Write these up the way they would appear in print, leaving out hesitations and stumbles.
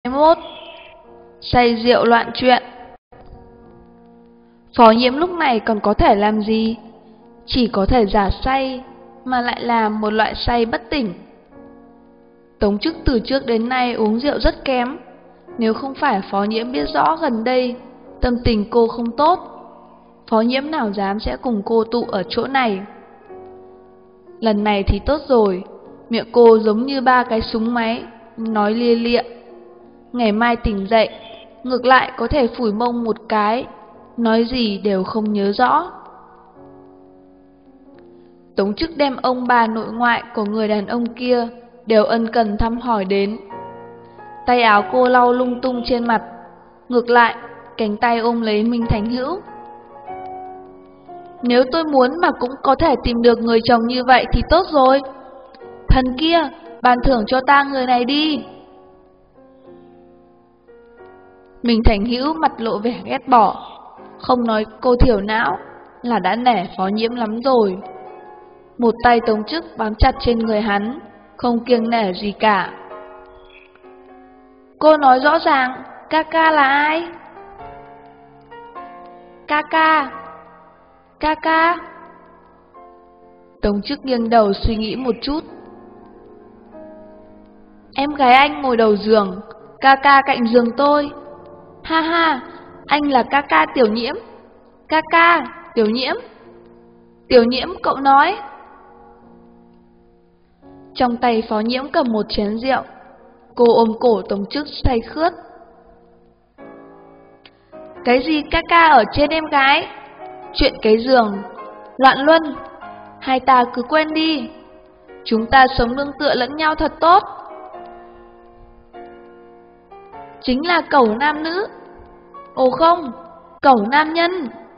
21. Say rượu loạn chuyện. Phó Nhiễm lúc này còn có thể làm gì? Chỉ có thể giả say, mà lại là một loại say bất tỉnh. Tống Chức từ trước đến nay uống rượu rất kém. Nếu không phải Phó Nhiễm biết rõ gần đây tâm tình cô không tốt, Phó Nhiễm nào dám sẽ cùng cô tụ ở chỗ này. Lần này thì tốt rồi, miệng cô giống như ba cái súng máy, nói lia lịa. Ngày mai tỉnh dậy, ngược lại có thể phủi mông một cái, nói gì đều không nhớ rõ. Tống Chức đem ông bà nội ngoại của người đàn ông kia đều ân cần thăm hỏi đến. Tay áo cô lau lung tung trên mặt, ngược lại cánh tay ôm lấy Minh Thành Hữu. Nếu tôi muốn mà cũng có thể tìm được người chồng như vậy thì tốt rồi. Thần kia, ban thưởng cho ta người này đi. Minh Thành Hữu mặt lộ vẻ ghét bỏ, không nói cô thiểu não là đã nể Phó Nhiễm lắm rồi. Một tay Tống Chức bám chặt trên người hắn, không kiêng nể gì cả. Cô nói rõ ràng, ca ca là ai? Ca ca. Ca ca. Tống Chức nghiêng đầu suy nghĩ một chút. Em gái anh ngồi đầu giường, ca ca cạnh giường tôi. Ha ha, anh là ca ca Tiểu Nhiễm. Ca ca, Tiểu Nhiễm. Tiểu Nhiễm cậu nói. Trong tay Phó Nhiễm cầm một chén rượu. Cô ôm cổ Tống Chức say khướt. Cái gì ca ca ở trên em gái? Chuyện cái giường, loạn luân, hai ta cứ quên đi. Chúng ta sống nương tựa lẫn nhau thật tốt. Chính là cẩu nam nữ. Ồ không, cẩu nam nhân.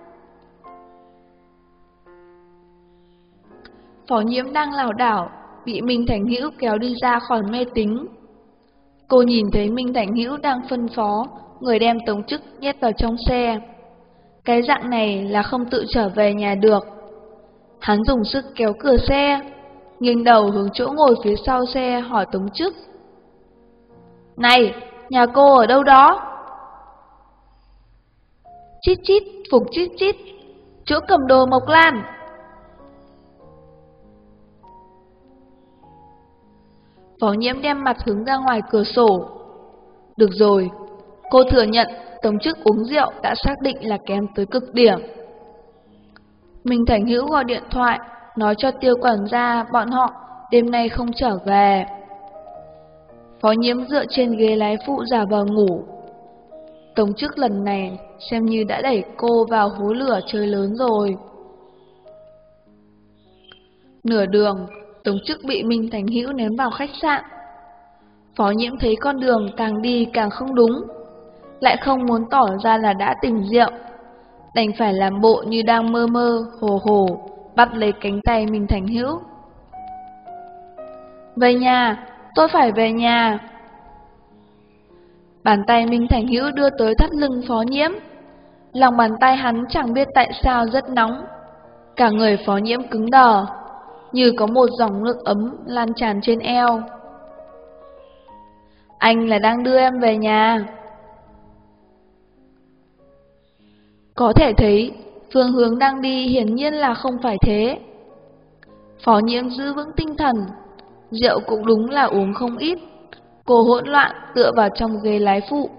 Phó Nhiễm đang lảo đảo, bị Minh Thành Hữu kéo đi ra khỏi mê tín. Cô nhìn thấy Minh Thành Hữu đang phân phó người đem Tống Chức nhét vào trong xe. Cái dạng này là không tự trở về nhà được. Hắn dùng sức kéo cửa xe, nghiêng đầu hướng chỗ ngồi phía sau xe hỏi Tống Chức. Này, nhà cô ở đâu đó? Chít chít, phục chít chít, chỗ cầm đồ Mộc Lan. Phó Nhiễm đem mặt hướng ra ngoài cửa sổ. Được rồi, cô thừa nhận Tống Chức uống rượu đã xác định là kém tới cực điểm. Minh Thành Hữu gọi điện thoại, nói cho Tiêu quản gia bọn họ đêm nay không trở về. Phó Nhiễm dựa trên ghế lái phụ giả vờ ngủ. Tống Chức lần này xem như đã đẩy cô vào hố lửa chơi lớn rồi. Nửa đường, Tống Chức bị Minh Thành Hữu ném vào khách sạn. Phó Nhiễm thấy con đường càng đi càng không đúng, lại không muốn tỏ ra là đã tỉnh rượu, đành phải làm bộ như đang mơ mơ hồ hồ, bắt lấy cánh tay Minh Thành Hữu. Về nhà, tôi phải về nhà. Bàn tay Minh Thành Hữu đưa tới thắt lưng Phó Nhiễm. Lòng bàn tay hắn chẳng biết tại sao rất nóng. Cả người Phó Nhiễm cứng đờ, như có một dòng nước ấm lan tràn trên eo. Anh là đang đưa em về nhà. Có thể thấy, phương hướng đang đi hiển nhiên là không phải thế. Phó Nhiễm giữ vững tinh thần, rượu cũng đúng là uống không ít. Cô hỗn loạn tựa vào trong ghế lái phụ.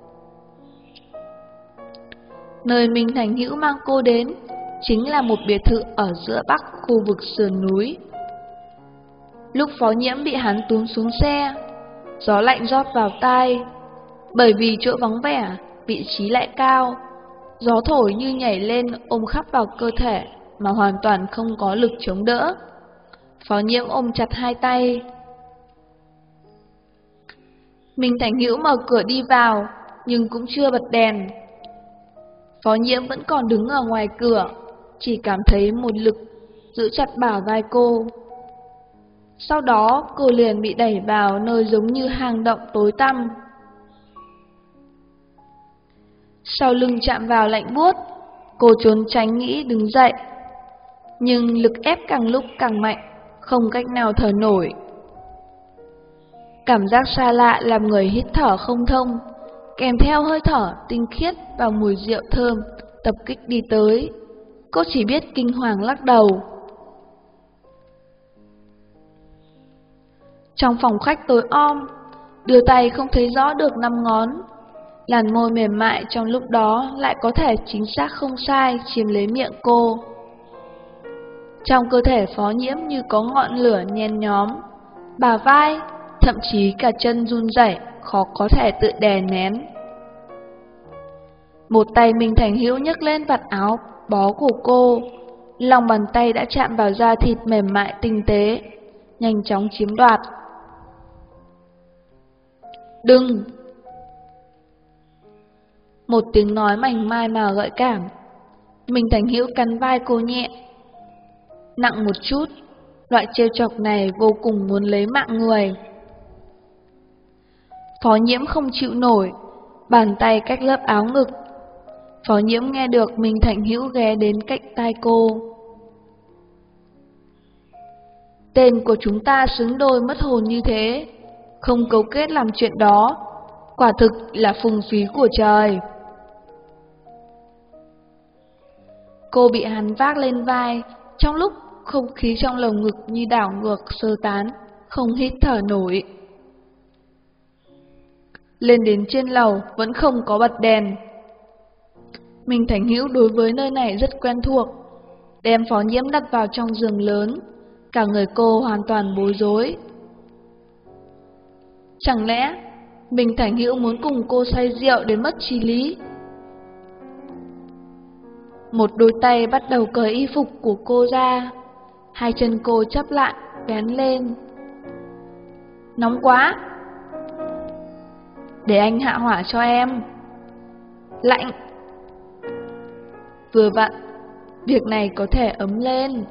Nơi Minh Thành Hữu mang cô đến chính là một biệt thự ở giữa bắc khu vực sườn núi. Lúc Phó Nhiễm bị hắn túm xuống xe, gió lạnh rót vào tai. Bởi vì chỗ vắng vẻ, vị trí lại cao, gió thổi như nhảy lên ôm khắp vào cơ thể mà hoàn toàn không có lực chống đỡ. Phó Nhiễm ôm chặt hai tay. Minh Thành Hữu mở cửa đi vào, nhưng cũng chưa bật đèn. Phó Nhiễm vẫn còn đứng ở ngoài cửa, chỉ cảm thấy một lực giữ chặt bả vai cô. Sau đó cô liền bị đẩy vào nơi giống như hang động tối tăm. Sau lưng chạm vào lạnh buốt, cô trốn tránh nghĩ đứng dậy. Nhưng lực ép càng lúc càng mạnh, không cách nào thở nổi. Cảm giác xa lạ làm người hít thở không thông, kèm theo hơi thở tinh khiết và mùi rượu thơm tập kích đi tới. Cô chỉ biết kinh hoàng lắc đầu. Trong phòng khách tối om, đưa tay không thấy rõ được 5 ngón. Làn môi mềm mại trong lúc đó lại có thể chính xác không sai chiếm lấy miệng cô. Trong cơ thể Phó Nhiễm như có ngọn lửa nhen nhóm, bả vai, thậm chí cả chân run rẩy, khó có thể tự đè nén. Một tay Minh Thành Hữu nhấc lên vạt áo bó của cô, lòng bàn tay đã chạm vào da thịt mềm mại tinh tế, nhanh chóng chiếm đoạt. Đừng! Một tiếng nói mảnh mai mà gợi cảm. Minh Thành Hữu cắn vai cô nhẹ. Nặng một chút, loại trêu chọc này vô cùng muốn lấy mạng người. Phó Nhiễm không chịu nổi, bàn tay cách lớp áo ngực. Phó Nhiễm nghe được Minh Thành Hữu ghé đến cạnh tai cô. Tên của chúng ta xứng đôi mất hồn như thế, không cấu kết làm chuyện đó, quả thực là phung phí của trời. Cô bị hắn vác lên vai, trong lúc không khí trong lồng ngực như đảo ngược sơ tán, không hít thở nổi. Lên đến trên lầu vẫn không có bật đèn. Minh Thành Hữu đối với nơi này rất quen thuộc, đem Phó Nhiễm đặt vào trong giường lớn, cả người cô hoàn toàn bối rối. Chẳng lẽ Minh Thành Hữu muốn cùng cô say rượu đến mất trí lý? Một đôi tay bắt đầu cởi y phục của cô ra, hai chân cô chắp lại, vén lên. Nóng quá! Để anh hạ hỏa cho em. Lạnh! Vừa vặn, việc này có thể ấm lên.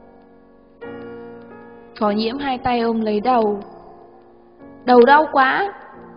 Phó Nhiễm hai tay ôm lấy đầu. Đầu đau quá!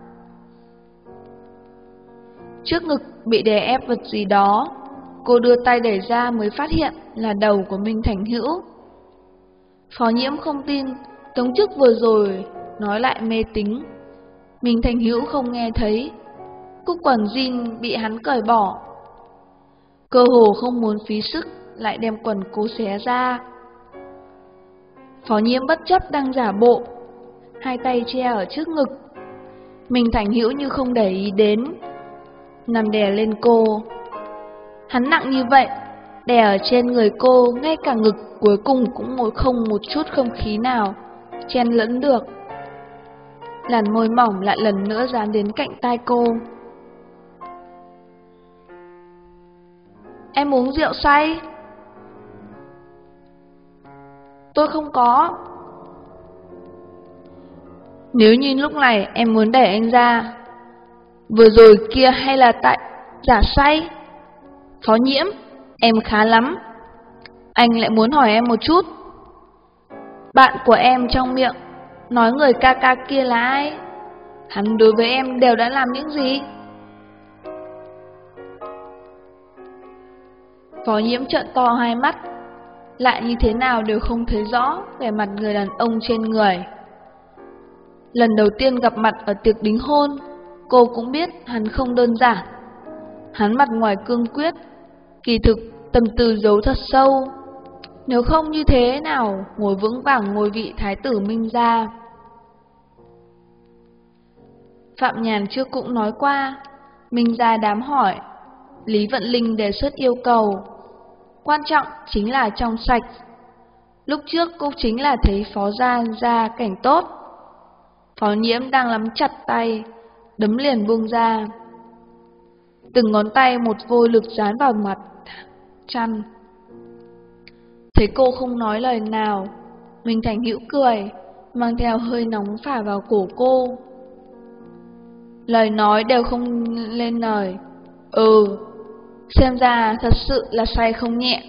Trước ngực bị đè ép vật gì đó, cô đưa tay đẩy ra mới phát hiện là đầu của Minh Thành Hữu. Phó Nhiễm không tin Tống Chức vừa rồi nói lại mê tín. Minh Thành Hữu không nghe thấy. Cúc quần jean bị hắn cởi bỏ. Cơ hồ không muốn phí sức lại đem quần cô xé ra. Phó Nhiễm bất chấp đang giả bộ, hai tay che ở trước ngực. Minh Thành Hữu như không để ý đến, nằm đè lên cô. Hắn nặng như vậy, đè ở trên người cô, ngay cả ngực cuối cùng cũng ngồi không một chút không khí nào chen lẫn được. Làn môi mỏng lại lần nữa dán đến cạnh tai cô. Em uống rượu say. Tôi không có. Nếu như lúc này em muốn đẩy anh ra, vừa rồi kia hay là tại giả say? Phó Nhiễm, em khá lắm. Anh lại muốn hỏi em một chút. Bạn của em trong miệng nói người ca ca kia là ai? Hắn đối với em đều đã làm những gì? Phó Nhiễm trợn to hai mắt, lại như thế nào đều không thấy rõ vẻ mặt người đàn ông trên người. Lần đầu tiên gặp mặt ở tiệc đính hôn, cô cũng biết hắn không đơn giản. Hắn mặt ngoài cương quyết, kỳ thực tâm tư giấu thật sâu. Nếu không như thế nào ngồi vững vàng ngôi vị thái tử Minh gia. Phạm Nhàn trước cũng nói qua, Minh gia đám hỏi, Lý Vận Linh đề xuất yêu cầu. Quan trọng chính là trong sạch. Lúc trước cô chính là thấy Phó gia cảnh tốt. Phó Nhiễm đang nắm chặt tay, đấm liền buông ra. Từng ngón tay một vô lực dán vào mặt chăn. Thấy cô không nói lời nào, Minh Thành Hữu cười, mang theo hơi nóng phả vào cổ cô. Lời nói đều không lên lời. Xem ra thật sự là say không nhẹ.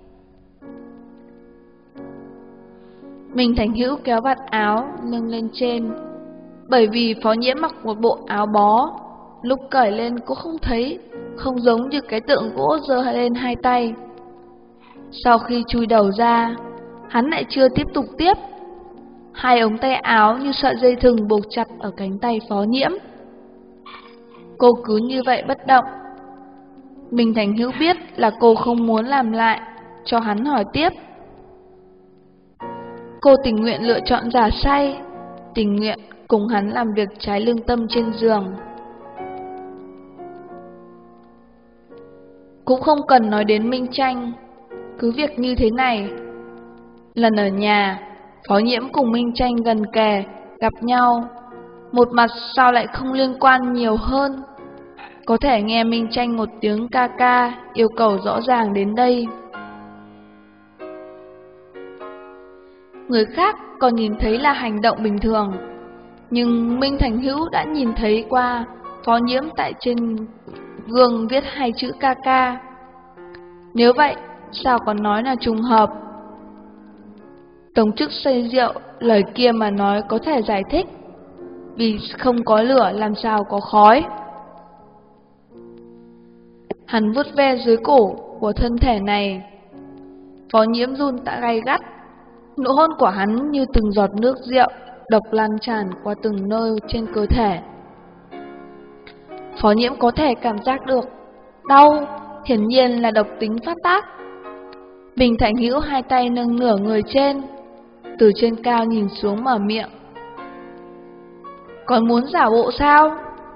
Minh Thành Hữu kéo vạt áo nâng lên trên, bởi vì Phó Nhiễm mặc một bộ áo bó, lúc cởi lên cô không thấy, không giống như cái tượng gỗ giơ lên hai tay. Sau khi chui đầu ra, hắn lại chưa tiếp tục tiếp. Hai ống tay áo như sợi dây thừng buộc chặt ở cánh tay Phó Nhiễm. Cô cứ như vậy bất động. Minh Thành Hữu biết là cô không muốn làm lại, cho hắn hỏi tiếp. Cô tình nguyện lựa chọn giả say, tình nguyện cùng hắn làm việc trái lương tâm trên giường. Cũng không cần nói đến Minh Tranh, cứ việc như thế này. Lần ở nhà, Phó Nhiễm cùng Minh Tranh gần kề, gặp nhau. Một mặt sao lại không liên quan nhiều hơn. Có thể nghe Minh Tranh một tiếng ca ca, yêu cầu rõ ràng đến đây. Người khác còn nhìn thấy là hành động bình thường, nhưng Minh Thành Hữu đã nhìn thấy qua Phó Nhiễm tại trên gương viết hai chữ ca ca. Nếu vậy, sao còn nói là trùng hợp? Tống chức say rượu, lời kia mà nói có thể giải thích, vì không có lửa làm sao có khói. Hắn vuốt ve dưới cổ của thân thể này. Phó Nhiễm run tạ gay gắt. Nụ hôn của hắn như từng giọt nước rượu độc lan tràn qua từng nơi trên cơ thể. Phó Nhiễm có thể cảm giác được đau, hiển nhiên là độc tính phát tác. Bình Thành Hữu hai tay nâng nửa người trên, từ trên cao nhìn xuống mở miệng. Còn muốn giả bộ sao?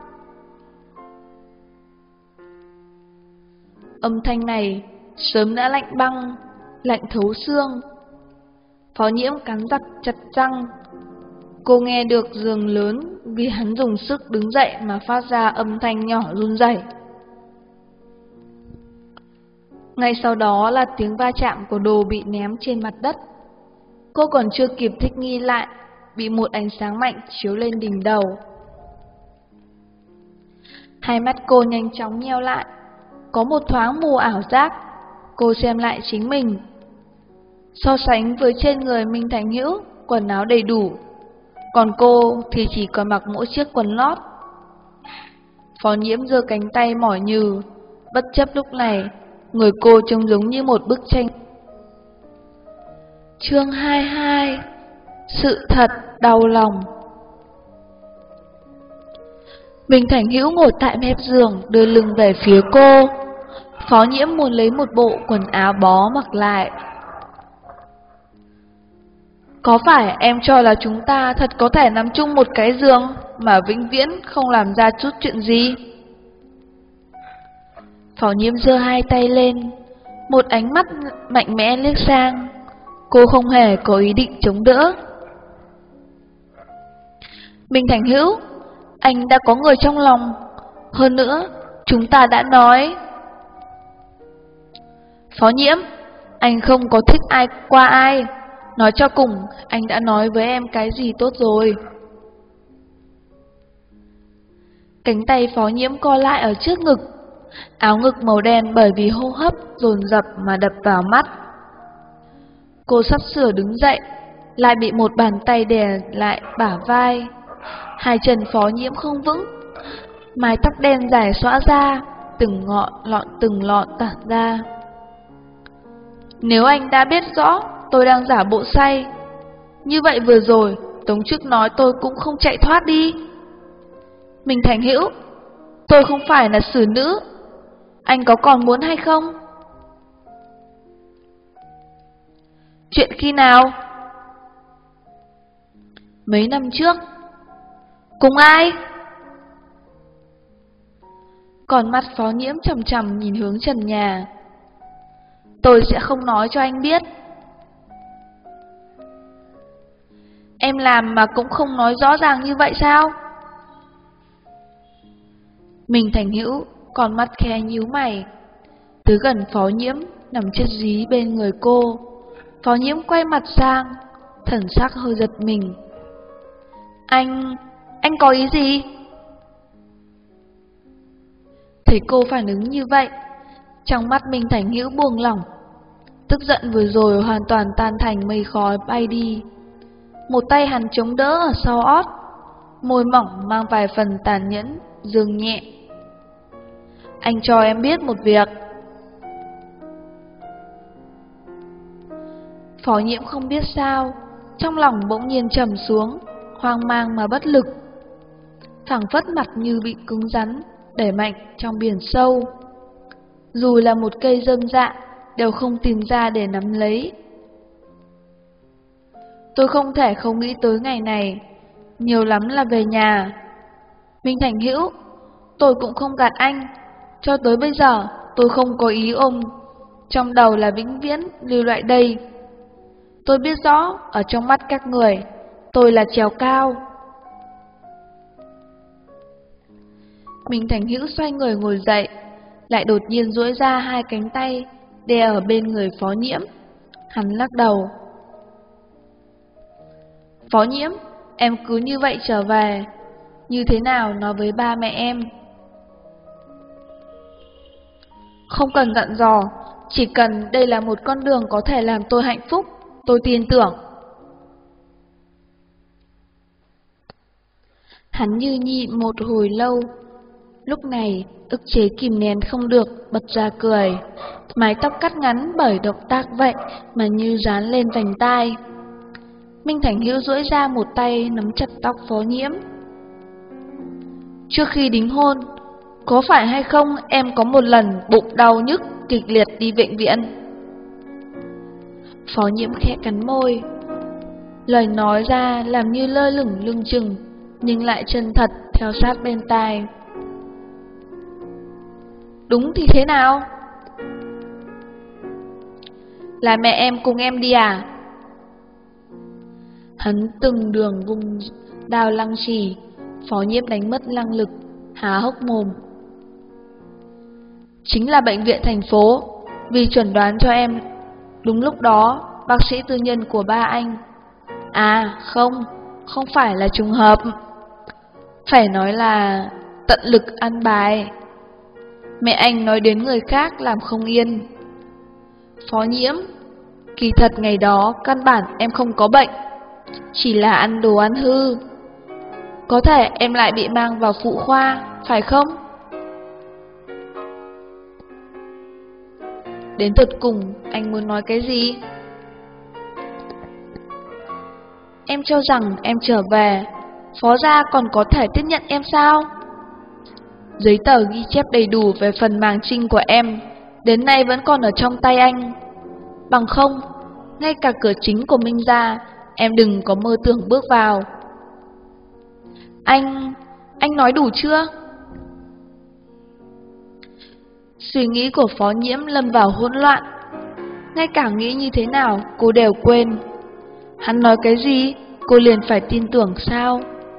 Âm thanh này sớm đã lạnh băng, lạnh thấu xương. Phó Nhiễm cắn chặt răng. Cô nghe được giường lớn vì hắn dùng sức đứng dậy mà phát ra âm thanh nhỏ run rẩy. Ngay sau đó là tiếng va chạm của đồ bị ném trên mặt đất. Cô còn chưa kịp thích nghi lại, bị một ánh sáng mạnh chiếu lên đỉnh đầu. Hai mắt cô nhanh chóng nheo lại, có một thoáng mù ảo giác. Cô xem lại chính mình. So sánh với trên người Minh Thành Hữu, quần áo đầy đủ, còn cô thì chỉ còn mặc mỗi chiếc quần lót. Phó Nhiễm giơ cánh tay mỏi nhừ, bất chấp lúc này, người cô trông giống như một bức tranh. Chương 22: Sự thật đau lòng. Minh Thành Hữu ngồi tại mép giường, đưa lưng về phía cô. Phó Nhiễm muốn lấy một bộ quần áo bó mặc lại. Có phải em cho là chúng ta thật có thể nằm chung một cái giường mà vĩnh viễn không làm ra chút chuyện gì? Phó Nhiễm giơ hai tay lên, một ánh mắt mạnh mẽ liếc sang. Cô không hề có ý định chống đỡ. Minh Thành Hữu, anh đã có người trong lòng. Hơn nữa, chúng ta đã nói. Phó Nhiễm, anh không có thích ai qua ai. Nói cho cùng, anh đã nói với em cái gì tốt rồi. Cánh tay Phó Nhiễm co lại ở trước ngực. Áo ngực màu đen bởi vì hô hấp dồn dập mà đập vào mắt. Cô sắp sửa đứng dậy, lại bị một bàn tay đè lại bả vai. Hai chân Phó Nhiễm không vững, mái tóc đen dài xõa ra, từng lọn tản ra. Nếu anh đã biết rõ tôi đang giả bộ say, như vậy vừa rồi Tống Chức nói tôi cũng không chạy thoát đi. Minh Thành Hữu, tôi không phải là xử nữ. Anh có còn muốn hay không? Chuyện khi nào? Mấy năm trước. Cùng ai? Còn mắt Phó Nhiễm chằm chằm nhìn hướng trần nhà. Tôi sẽ không nói cho anh biết. Em làm mà cũng không nói rõ ràng như vậy sao? Minh Thành Hữu còn mắt khẽ nhíu mày. Tới gần Phó Nhiễm nằm chết dí bên người cô. Phó Nhiễm quay mặt sang, thần sắc hơi giật mình. Anh có ý gì? Thấy cô phản ứng như vậy, trong mắt Minh Thành Hữu buông lỏng. Tức giận vừa rồi hoàn toàn tan thành mây khói bay đi. Một tay hắn chống đỡ ở sau ót, môi mỏng mang vài phần tàn nhẫn, dương nhẹ. Anh cho em biết một việc. Phó Nhiễm không biết sao, trong lòng bỗng nhiên trầm xuống, hoang mang mà bất lực. Phảng phất mặt như bị cứng rắn, đẩy mạnh trong biển sâu. Dù là một cây rơm rạ, đều không tìm ra để nắm lấy. Tôi không thể không nghĩ tới ngày này, nhiều lắm là về nhà. Minh Thành Hữu, tôi cũng không gạt anh, cho tới bây giờ tôi không có ý ôm trong đầu là vĩnh viễn lưu lại đây. Tôi biết rõ, ở trong mắt các người, tôi là trèo cao. Minh Thành Hữu xoay người ngồi dậy, lại đột nhiên duỗi ra hai cánh tay, đè ở bên người Phó Nhiễm. Hắn lắc đầu. Phó Nhiễm, em cứ như vậy trở về, như thế nào nói với ba mẹ em? Không cần dặn dò, chỉ cần đây là một con đường có thể làm tôi hạnh phúc, tôi tin tưởng. Hắn như nhịn một hồi lâu, lúc này ức chế kìm nén không được, bật ra cười. Mái tóc cắt ngắn bởi động tác vậy mà như dán lên vành tai. Minh Thành Hữu duỗi ra một tay nắm chặt tóc Phó Nhiễm. Trước khi đính hôn, có phải hay không em có một lần bụng đau nhức kịch liệt đi bệnh viện? Phó Nhiễm khẽ cắn môi. Lời nói ra làm như lơ lửng lưng chừng, nhưng lại chân thật theo sát bên tai. Đúng thì thế nào? Là mẹ em cùng em đi à? Hắn từng đường vùng đao lăng trì. Phó Nhiễm đánh mất năng lực, há hốc mồm. Chính là bệnh viện thành phố, vì chuẩn đoán cho em. Đúng lúc đó, bác sĩ tư nhân của ba anh. À không phải là trùng hợp. Phải nói là tận lực ăn bài. Mẹ anh nói đến người khác làm không yên. Phó Nhiễm, kỳ thật ngày đó căn bản em không có bệnh, chỉ là ăn đồ ăn hư. Có thể em lại bị mang vào phụ khoa, phải không? Đến tận cùng, anh muốn nói cái gì? Em cho rằng em trở về, Phó gia còn có thể tiếp nhận em sao? Giấy tờ ghi chép đầy đủ về phần màng trinh của em, đến nay vẫn còn ở trong tay anh. Bằng không, ngay cả cửa chính của Minh gia, em đừng có mơ tưởng bước vào. Anh nói đủ chưa? Suy nghĩ của Phó Nhiễm lâm vào hỗn loạn. Ngay cả nghĩ như thế nào cô đều quên. Hắn nói cái gì cô liền phải tin tưởng sao?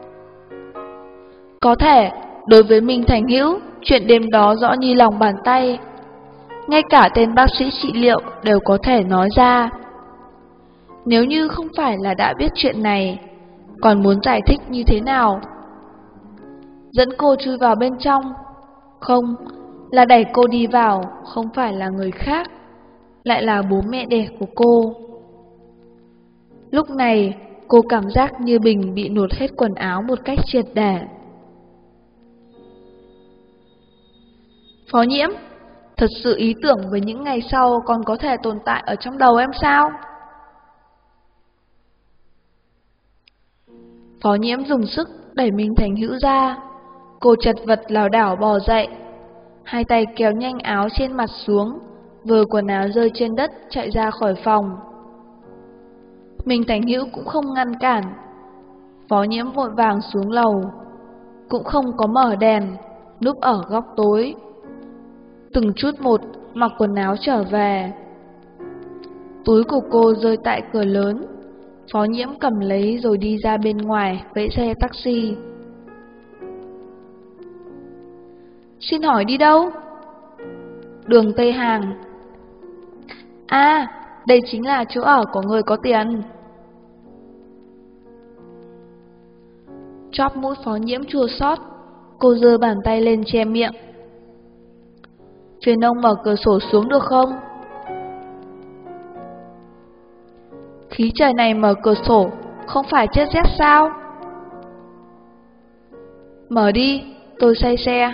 Có thể đối với Minh Thành Hữu, chuyện đêm đó rõ như lòng bàn tay. Ngay cả tên bác sĩ trị liệu đều có thể nói ra. Nếu như không phải là đã biết chuyện này, còn muốn giải thích như thế nào? Dẫn cô chui vào bên trong? Không, là đẩy cô đi vào, không phải là người khác, lại là bố mẹ đẻ của cô. Lúc này, cô cảm giác như bình bị nuốt hết quần áo một cách triệt để. Phó Nhiễm, thật sự ý tưởng về những ngày sau còn có thể tồn tại ở trong đầu em sao? Phó Nhiễm dùng sức đẩy Minh Thành Hữu ra. Cô chật vật lảo đảo bò dậy, hai tay kéo nhanh áo trên mặt xuống, vờ quần áo rơi trên đất chạy ra khỏi phòng. Minh Thành Hữu cũng không ngăn cản. Phó Nhiễm vội vàng xuống lầu, cũng không có mở đèn, núp ở góc tối. Từng chút một mặc quần áo trở về. Túi của cô rơi tại cửa lớn. Phó Nhiễm cầm lấy rồi đi ra bên ngoài vẫy xe taxi. Xin hỏi đi đâu? Đường Tây Hàng. À, đây chính là chỗ ở của người có tiền. Chóp mũi Phó Nhiễm chua xót, cô giơ bàn tay lên che miệng. Phiền ông mở cửa sổ xuống được không? Khí trời này mở cửa sổ, không phải chết rét sao? Mở đi, tôi say xe.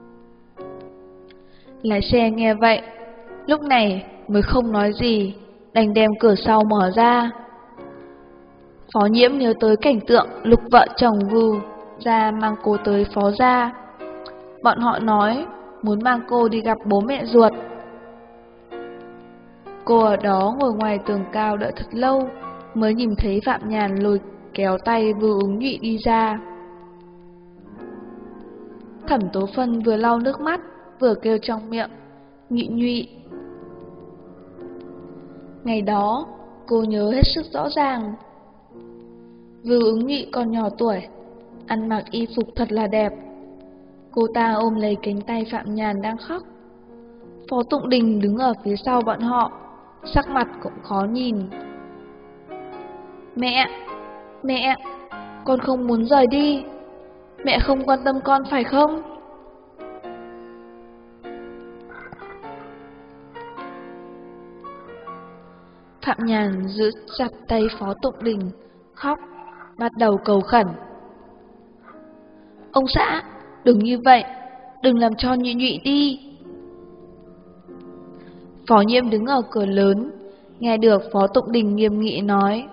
Lái xe nghe vậy, lúc này mới không nói gì, đành đem cửa sau mở ra. Phó Nhiễm nhớ tới cảnh tượng Lục vợ chồng Vưu ra mang cô tới Phó gia. Bọn họ nói muốn mang cô đi gặp bố mẹ ruột. Cô ở đó ngồi ngoài tường cao đợi thật lâu, mới nhìn thấy Phạm Nhàn lôi kéo tay Vưu Ứng Nhụy đi ra. Thẩm Tố Phân vừa lau nước mắt, vừa kêu trong miệng, Nhụy Nhụy. Ngày đó, cô nhớ hết sức rõ ràng. Vưu Ứng Nhụy còn nhỏ tuổi, ăn mặc y phục thật là đẹp. Cô ta ôm lấy cánh tay Phạm Nhàn đang khóc. Phó Tụng Đình đứng ở phía sau bọn họ, sắc mặt cũng khó nhìn. Mẹ, con không muốn rời đi. Mẹ không quan tâm con phải không? Phạm Nhàn giữ chặt tay Phó Tụng Đình, khóc, bắt đầu cầu khẩn. Ông xã, đừng như vậy, đừng làm cho Nhụy Nhụy đi. Phó Nhiễm đứng ở cửa lớn, nghe được Phó Tụng Đình nghiêm nghị nói.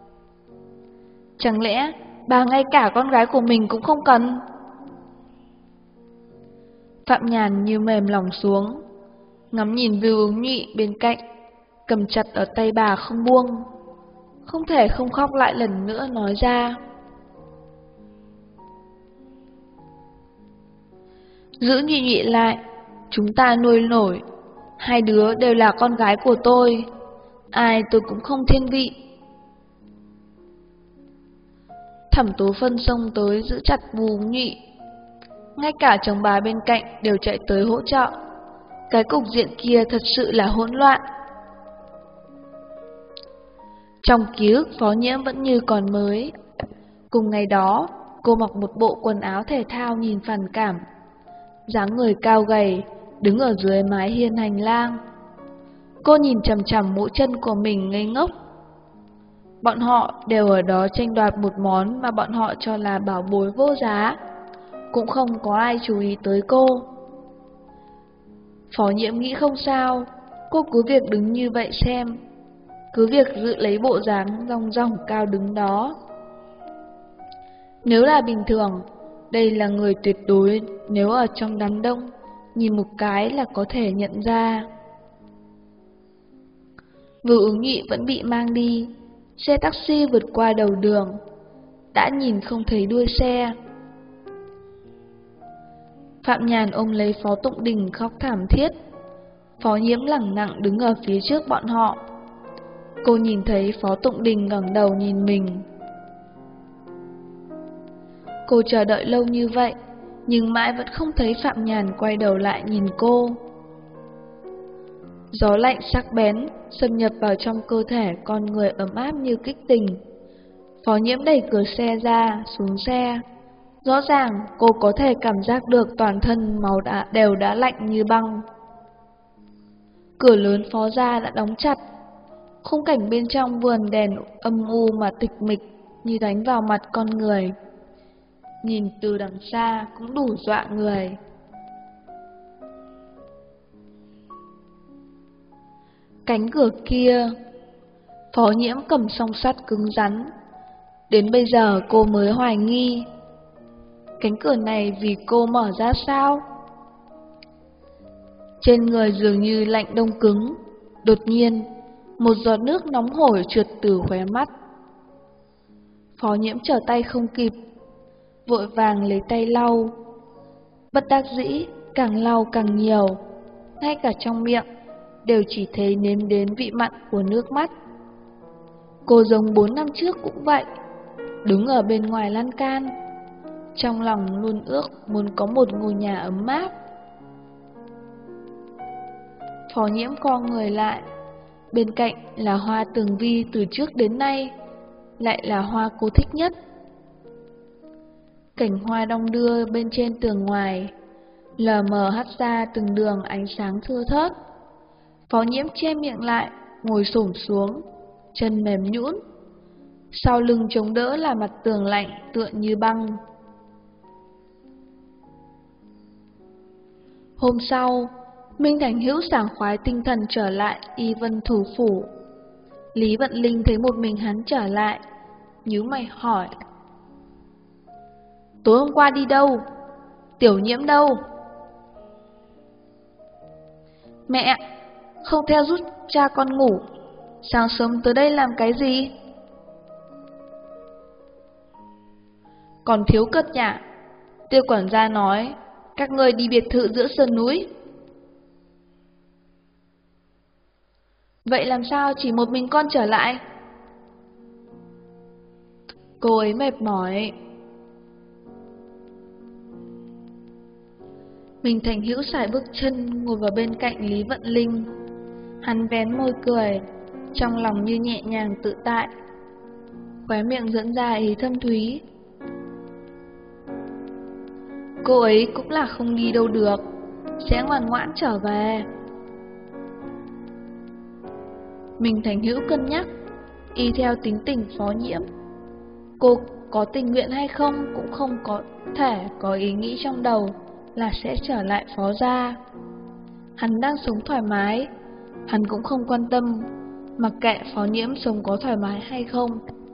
Chẳng lẽ bà ngay cả con gái của mình cũng không cần? Phạm Nhàn như mềm lòng xuống, ngắm nhìn Vưu Ứng Nhụy bên cạnh, cầm chặt ở tay bà không buông, không thể không khóc lại lần nữa nói ra. Giữ Nhụy Nhụy lại, chúng ta nuôi nổi, hai đứa đều là con gái của tôi, ai tôi cũng không thiên vị. Thẩm Tố Phân xông tới giữ chặt Vưu Ứng Nhụy, ngay cả chồng bà bên cạnh đều chạy tới hỗ trợ. Cái cục diện kia thật sự là hỗn loạn. Trong ký ức Phó Nhiễm vẫn như còn mới. Cùng ngày đó, cô mặc một bộ quần áo thể thao nhìn phản cảm, dáng người cao gầy, đứng ở dưới mái hiên hành lang. Cô nhìn chằm chằm mũi chân của mình ngây ngốc. Bọn họ đều ở đó tranh đoạt một món mà bọn họ cho là bảo bối vô giá, cũng không có ai chú ý tới cô. Phó Nhiễm nghĩ không sao, cô cứ việc đứng như vậy xem, cứ việc giữ lấy bộ dáng rong ròng cao đứng đó. Nếu là bình thường, đây là người tuyệt đối, nếu ở trong đám đông, nhìn một cái là có thể nhận ra. Vưu Ứng Nhụy vẫn bị mang đi, xe taxi vượt qua đầu đường, đã nhìn không thấy đuôi xe. Phạm Nhàn ôm lấy Phó Tụng Đình khóc thảm thiết. Phó Nhiễm lẳng lặng đứng ở phía trước bọn họ. Cô nhìn thấy Phó Tụng Đình ngẩng đầu nhìn mình. Cô chờ đợi lâu như vậy, nhưng mãi vẫn không thấy Phạm Nhàn quay đầu lại nhìn cô. Gió lạnh sắc bén xâm nhập vào trong cơ thể con người ấm áp như kích tình. Phó Nhiễm đẩy cửa xe ra, xuống xe. Rõ ràng cô có thể cảm giác được toàn thân máu đều đã lạnh như băng. Cửa lớn Phó gia đã đóng chặt. Khung cảnh bên trong vườn đèn âm u mà tịch mịch như đánh vào mặt con người. Nhìn từ đằng xa cũng đủ dọa người. Cánh cửa kia, Phó Nhiễm cầm song sắt cứng rắn. Đến bây giờ cô mới hoài nghi, cánh cửa này vì cô mở ra sao? Trên người dường như lạnh đông cứng. Đột nhiên, một giọt nước nóng hổi trượt từ khóe mắt. Phó Nhiễm trở tay không kịp, vội vàng lấy tay lau. Bất đắc dĩ, càng lau càng nhiều, ngay cả trong miệng đều chỉ thấy nếm đến vị mặn của nước mắt. Cô giống 4 năm trước cũng vậy, đứng ở bên ngoài lan can, trong lòng luôn ước muốn có một ngôi nhà ấm áp. Phó Nhiễm co người lại, bên cạnh là hoa tường vi từ trước đến nay, lại là hoa cô thích nhất. Cảnh hoa đong đưa bên trên tường ngoài, lờ mờ hắt ra từng đường ánh sáng thưa thớt. Phó Nhiễm che miệng lại, ngồi xổm xuống, chân mềm nhũn. Sau lưng chống đỡ là mặt tường lạnh tựa như băng. Hôm sau, Minh Thành Hữu sảng khoái tinh thần trở lại Y Vân thủ phủ. Lý Vận Linh thấy một mình hắn trở lại, nhíu mày hỏi. Tối hôm qua đi đâu? Tiểu Nhiễm đâu? Mẹ, không theo giúp cha con ngủ, sáng sớm tới đây làm cái gì? Còn thiếu cất nhả. Tiêu quản gia nói các ngươi đi biệt thự giữa sơn núi. Vậy làm sao chỉ một mình con trở lại? Cô ấy mệt mỏi. Mình Thành Hữu sải bước chân ngồi vào bên cạnh Lý Vận Linh. Hắn vén môi cười, trong lòng như nhẹ nhàng tự tại. Khóe miệng dẫn ra ý thâm thúy. Cô ấy cũng là không đi đâu được, sẽ ngoan ngoãn trở về. Mình Thành Hữu cân nhắc, y theo tính tình Phó Nhiễm. Cô có tình nguyện hay không cũng không có thể có ý nghĩ trong đầu là sẽ trở lại Phó gia. Hắn đang sống thoải mái, hắn cũng không quan tâm, mặc kệ Phó Nhiễm sống có thoải mái hay không.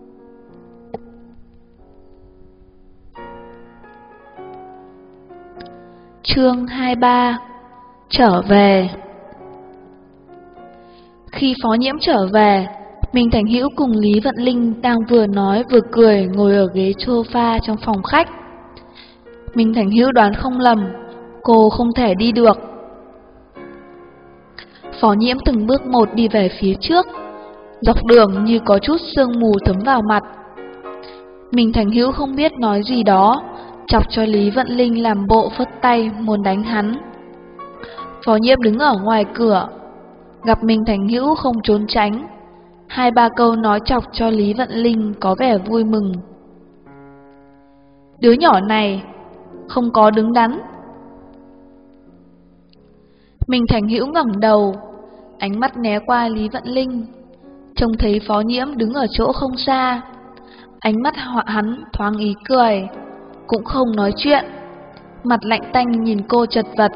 Chương 23. Trở về. Khi Phó Nhiễm trở về, Minh Thành Hữu cùng Lý Vận Linh đang vừa nói vừa cười ngồi ở ghế sofa trong phòng khách. Minh Thành Hữu đoán không lầm, cô không thể đi được. Phó Nhiễm từng bước một đi về phía trước, dọc đường như có chút sương mù thấm vào mặt. Minh Thành Hữu không biết nói gì đó, chọc cho Lý Vận Linh làm bộ phất tay muốn đánh hắn. Phó Nhiễm đứng ở ngoài cửa, gặp Minh Thành Hữu không trốn tránh, hai ba câu nói chọc cho Lý Vận Linh có vẻ vui mừng. Đứa nhỏ này không có đứng đắn. Minh Thành Hữu ngẩng đầu, ánh mắt né qua Lý Vận Linh, trông thấy Phó Nhiễm đứng ở chỗ không xa. Ánh mắt hắn thoáng ý cười, cũng không nói chuyện, mặt lạnh tanh nhìn cô chật vật.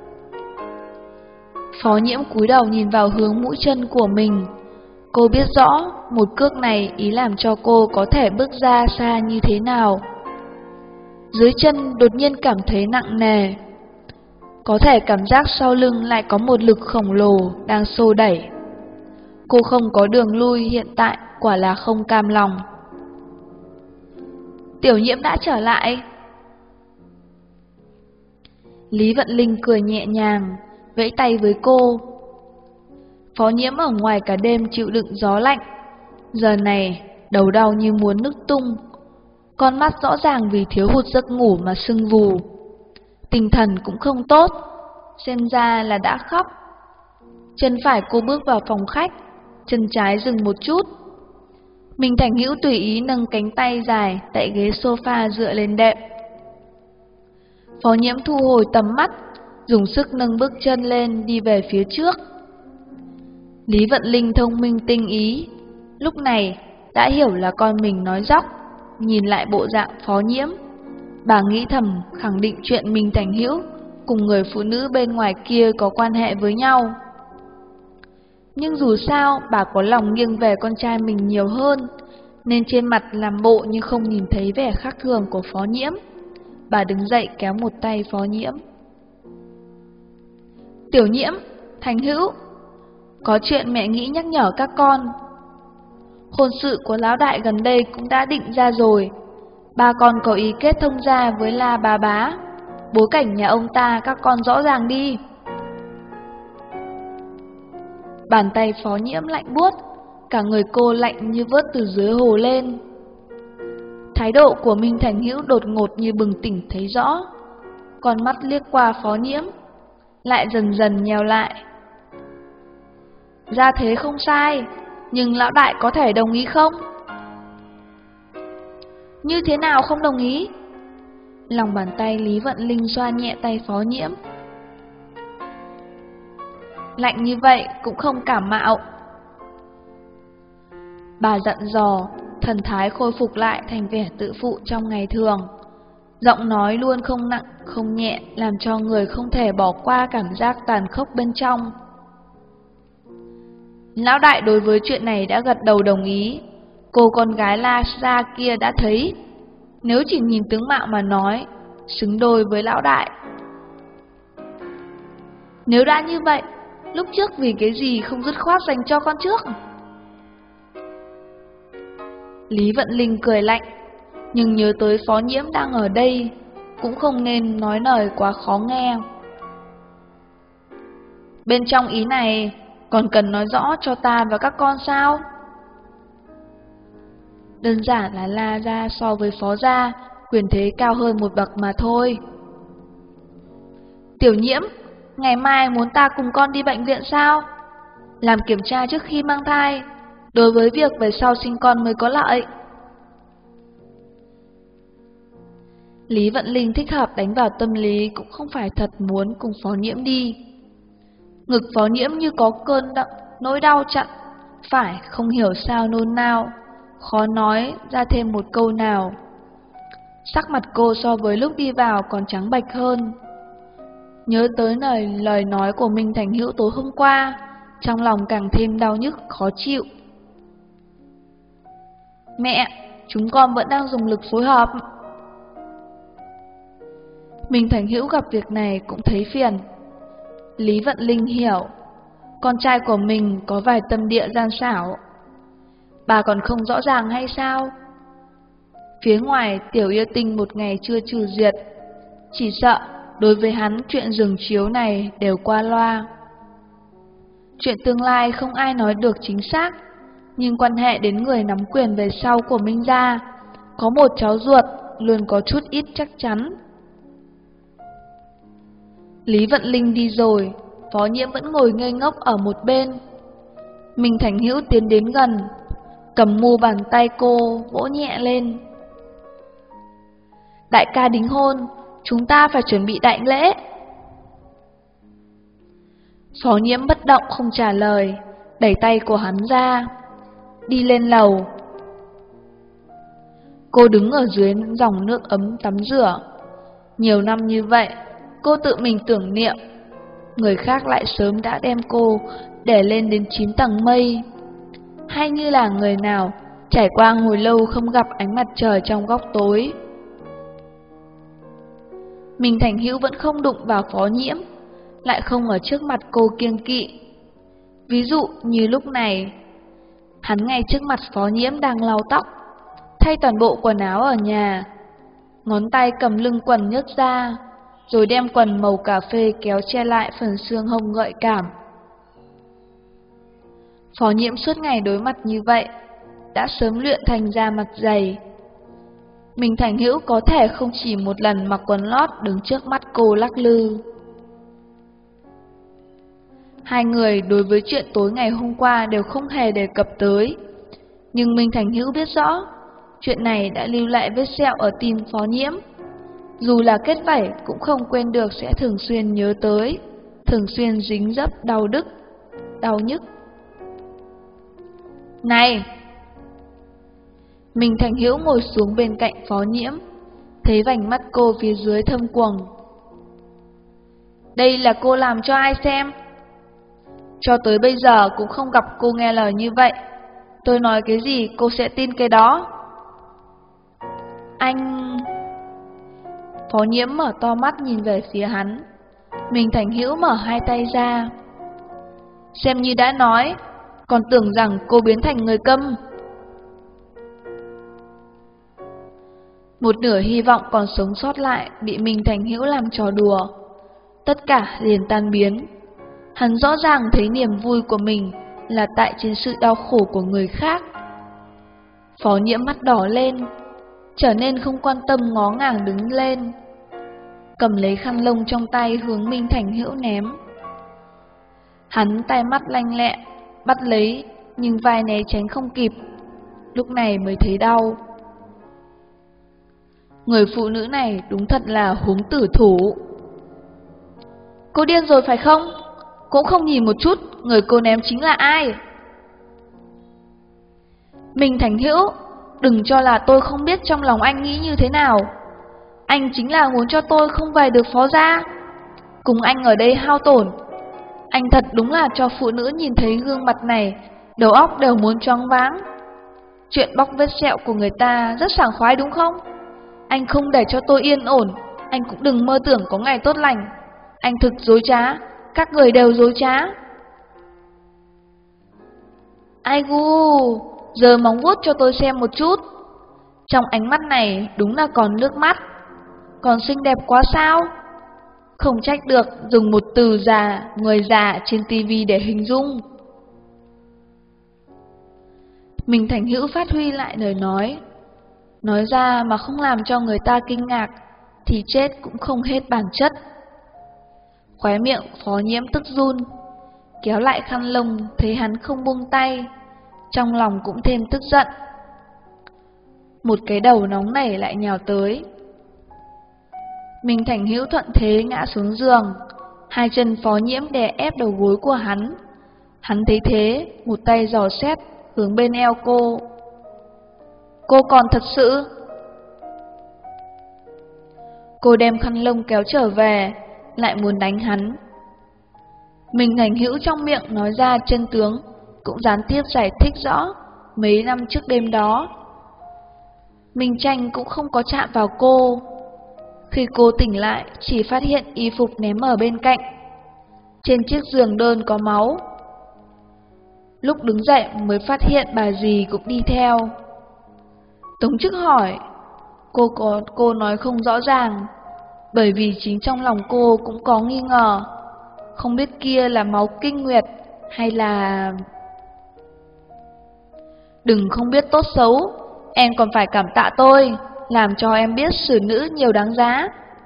Phó Nhiễm cúi đầu nhìn vào hướng mũi chân của mình. Cô biết rõ một cước này ý làm cho cô có thể bước ra xa như thế nào. Dưới chân đột nhiên cảm thấy nặng nề, có thể cảm giác sau lưng lại có một lực khổng lồ đang xô đẩy. Cô không có đường lui hiện tại, quả là không cam lòng. Tiểu Nhiễm đã trở lại. Lý Vận Linh cười nhẹ nhàng, vẫy tay với cô. Phó Nhiễm ở ngoài cả đêm chịu đựng gió lạnh, giờ này đầu đau như muốn nứt tung, con mắt rõ ràng vì thiếu hụt giấc ngủ mà sưng vù. Tinh thần cũng không tốt, xem ra là đã khóc. Chân phải cô bước vào phòng khách, chân trái dừng một chút. Minh Thành Hữu tùy ý nâng cánh tay dài tại ghế sofa dựa lên đệm. Phó Nhiễm thu hồi tầm mắt, dùng sức nâng bước chân lên đi về phía trước. Lý Vận Linh thông minh tinh ý, lúc này đã hiểu là con mình nói dóc. Nhìn lại bộ dạng Phó Nhiễm, bà nghĩ thầm khẳng định chuyện Minh Thành Hữu cùng người phụ nữ bên ngoài kia có quan hệ với nhau. Nhưng dù sao bà có lòng nghiêng về con trai mình nhiều hơn, nên trên mặt làm bộ như không nhìn thấy vẻ khác thường của Phó Nhiễm. Bà đứng dậy kéo một tay Phó Nhiễm. Tiểu Nhiễm, Thành Hữu, có chuyện mẹ nghĩ nhắc nhở các con. Hôn sự của lão đại gần đây cũng đã định ra rồi. Ba con có ý kết thông gia với La Bá Bá. Bối cảnh nhà ông ta các con rõ ràng đi. Bàn tay Phó Nhiễm lạnh buốt, cả người cô lạnh như vớt từ dưới hồ lên. Thái độ của Minh Thành Hữu đột ngột như bừng tỉnh thấy rõ. Con mắt liếc qua Phó Nhiễm, lại dần dần nheo lại. Ra thế không sai, nhưng lão đại có thể đồng ý không? Như thế nào không đồng ý? Lòng bàn tay Lý Vận Linh xoa nhẹ tay Phó Nhiễm. Lạnh như vậy cũng không cảm mạo. Bà dặn dò, thần thái khôi phục lại thành vẻ tự phụ trong ngày thường. Giọng nói luôn không nặng, không nhẹ, làm cho người không thể bỏ qua cảm giác tàn khốc bên trong. Lão đại đối với chuyện này đã gật đầu đồng ý. Cô con gái La Sa kia đã thấy, nếu chỉ nhìn tướng mạo mà nói, xứng đôi với lão đại. Nếu đã như vậy, lúc trước vì cái gì không dứt khoát dành cho con trước? Lý Vận Linh cười lạnh, nhưng nhớ tới Phó Nhiễm đang ở đây, cũng không nên nói lời quá khó nghe. Bên trong ý này, còn cần nói rõ cho ta và các con sao? Đơn giản là La gia so với Phó gia, quyền thế cao hơn một bậc mà thôi. Tiểu Nhiễm, ngày mai muốn ta cùng con đi bệnh viện sao? Làm kiểm tra trước khi mang thai, đối với việc về sau sinh con mới có lợi. Lý Vận Linh thích hợp đánh vào tâm lý cũng không phải thật muốn cùng Phó Nhiễm đi. Ngực Phó Nhiễm như có nỗi đau chặn, phải không hiểu sao nôn nao, khó nói ra thêm một câu nào. Sắc mặt cô so với lúc đi vào còn trắng bệch hơn. Nhớ tới lời nói của Minh Thành Hữu tối hôm qua, trong lòng càng thêm đau nhức khó chịu. Mẹ, chúng con vẫn đang dùng lực phối hợp. Minh Thành Hữu gặp việc này cũng thấy phiền. Lý Vận Linh hiểu, con trai của mình có vài tâm địa gian xảo. Bà còn không rõ ràng hay sao? Phía ngoài tiểu yêu tinh một ngày chưa trừ diệt, chỉ sợ đối với hắn chuyện giường chiếu này đều qua loa. Chuyện tương lai không ai nói được chính xác, nhưng quan hệ đến người nắm quyền về sau của Minh gia, có một cháu ruột luôn có chút ít chắc chắn. Lý Vận Linh đi rồi, Phó Nhiễm vẫn ngồi ngây ngốc ở một bên. Minh Thành Hữu tiến đến gần, cầm mu bàn tay cô vỗ nhẹ lên. Đại ca đính hôn, chúng ta phải chuẩn bị đại lễ. Phó Nhiễm bất động không trả lời, đẩy tay của hắn ra, đi lên lầu. Cô đứng ở dưới dòng nước ấm tắm rửa. Nhiều năm như vậy, cô tự mình tưởng niệm, người khác lại sớm đã đem cô để lên đến 9 tầng mây. Hay như là người nào trải qua hồi lâu không gặp ánh mặt trời trong góc tối. Minh Thành Hữu vẫn không đụng vào Phó Nhiễm, lại không ở trước mặt cô kiêng kỵ. Ví dụ như lúc này, hắn ngay trước mặt Phó Nhiễm đang lau tóc, thay toàn bộ quần áo ở nhà, ngón tay cầm lưng quần nhấc ra, rồi đem quần màu cà phê kéo che lại phần xương hông gợi cảm. Phó Nhiễm suốt ngày đối mặt như vậy, đã sớm luyện thành da mặt dày. Minh Thành Hữu có thể không chỉ một lần mặc quần lót đứng trước mắt cô lắc lư. Hai người đối với chuyện tối ngày hôm qua đều không hề đề cập tới. Nhưng Minh Thành Hữu biết rõ, chuyện này đã lưu lại vết sẹo ở tim Phó Nhiễm. Dù là kết vảy cũng không quên được sẽ thường xuyên nhớ tới, thường xuyên dính dấp đau nhức. Này! Minh Thành Hữu ngồi xuống bên cạnh Phó Nhiễm, thấy vành mắt cô phía dưới thâm quầng. Đây là cô làm cho ai xem? Cho tới bây giờ cũng không gặp cô nghe lời như vậy. Tôi nói cái gì cô sẽ tin cái đó. Anh... Phó Nhiễm mở to mắt nhìn về phía hắn. Minh Thành Hữu mở hai tay ra. Xem như đã nói, còn tưởng rằng cô biến thành người câm. Một nửa hy vọng còn sống sót lại bị Minh Thành Hữu làm trò đùa. Tất cả liền tan biến. Hắn rõ ràng thấy niềm vui của mình là tại trên sự đau khổ của người khác. Phó Nhiễm mắt đỏ lên, trở nên không quan tâm ngó ngàng đứng lên, cầm lấy khăn lông trong tay hướng Minh Thành Hữu ném. Hắn tay mắt lanh lẹ, bắt lấy, nhưng vai né tránh không kịp, lúc này mới thấy đau. Người phụ nữ này đúng thật là huống tử thủ. Cô điên rồi phải không? Cũng không nhìn một chút người cô ném chính là ai. Minh Thành Hữu, đừng cho là tôi không biết trong lòng anh nghĩ như thế nào. Anh chính là muốn cho tôi không về được Phó gia, cùng anh ở đây hao tổn. Anh thật đúng là cho phụ nữ nhìn thấy gương mặt này đầu óc đều muốn choáng váng. Chuyện bóc vết sẹo của người ta rất sảng khoái đúng không? Anh không để cho tôi yên ổn, anh cũng đừng mơ tưởng có ngày tốt lành. Anh thực dối trá, các người đều dối trá. Ai gu, giờ móng vuốt cho tôi xem một chút. Trong ánh mắt này đúng là còn nước mắt. Còn xinh đẹp quá sao? Không trách được dùng một từ già, người già trên tivi để hình dung. Mình Thành Hữu phát huy lại lời nói ra mà không làm cho người ta kinh ngạc thì chết cũng không hết bản chất. Khóe miệng Phó Nhiễm tức run, kéo lại khăn lông thấy hắn không buông tay, trong lòng cũng thêm tức giận. Một cái đầu nóng nảy lại nhào tới. Mình Thành Hữu thuận thế ngã xuống giường, hai chân Phó Nhiễm đè ép đầu gối của hắn. Hắn thấy thế, một tay giò xét hướng bên eo cô. Cô còn thật sự? Cô đem khăn lông kéo trở về, lại muốn đánh hắn. Mình Thành Hữu trong miệng nói ra chân tướng, cũng gián tiếp giải thích rõ mấy năm trước đêm đó. Minh Tranh cũng không có chạm vào cô. Khi cô tỉnh lại, chỉ phát hiện y phục ném ở bên cạnh. Trên chiếc giường đơn có máu. Lúc đứng dậy mới phát hiện bà dì cũng đi theo. Tống Chức hỏi, cô nói không rõ ràng, bởi vì chính trong lòng cô cũng có nghi ngờ, không biết kia là máu kinh nguyệt hay là... Đừng không biết tốt xấu, em còn phải cảm tạ tôi, làm cho em biết xử nữ nhiều đáng giá.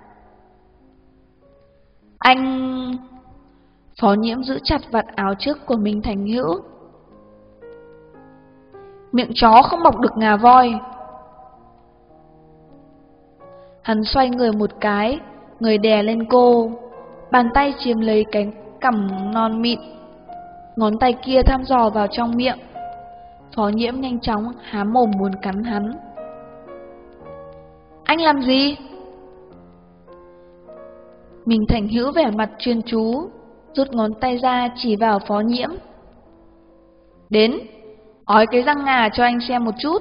Anh... Phó Nhiễm giữ chặt vạt áo trước của mình Thành Hữu. Miệng chó không mọc được ngà voi. Hắn xoay người một cái, người đè lên cô, bàn tay chiếm lấy cánh cằm non mịn, ngón tay kia thăm dò vào trong miệng. Phó Nhiễm nhanh chóng há mồm muốn cắn hắn. Anh làm gì? Mình Thành Hữu vẻ mặt chuyên chú, rút ngón tay ra chỉ vào Phó Nhiễm. Đến, ói cái răng ngà cho anh xem một chút.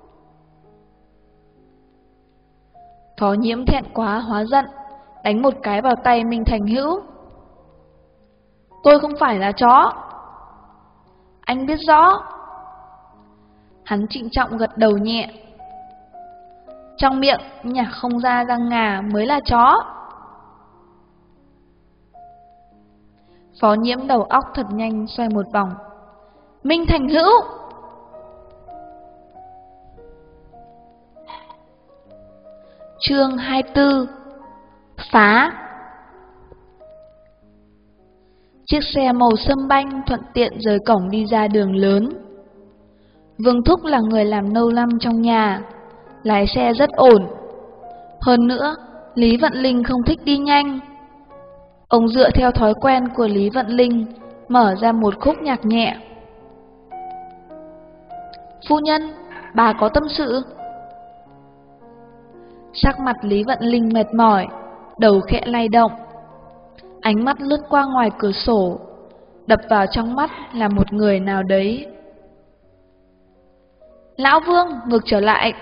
Phó Nhiễm thẹn quá hóa giận, đánh một cái vào tay Minh Thành Hữu. Tôi không phải là chó. Anh biết rõ. Hắn trịnh trọng gật đầu nhẹ. Trong miệng nhả không ra răng ngà mới là chó. Phó Nhiễm đầu óc thật nhanh xoay một vòng. Minh Thành Hữu! Chương 24. Phá. Chiếc xe màu sâm banh thuận tiện rời cổng đi ra đường lớn. Vương Thúc là người làm lâu năm trong nhà, lái xe rất ổn. Hơn nữa, Lý Vận Linh không thích đi nhanh. Ông dựa theo thói quen của Lý Vận Linh, mở ra một khúc nhạc nhẹ. Phu nhân, bà có tâm sự. Sắc mặt Lý Vận Linh mệt mỏi, đầu khẽ lay động. Ánh mắt lướt qua ngoài cửa sổ, đập vào trong mắt là một người nào đấy. Lão Vương, ngược trở lại.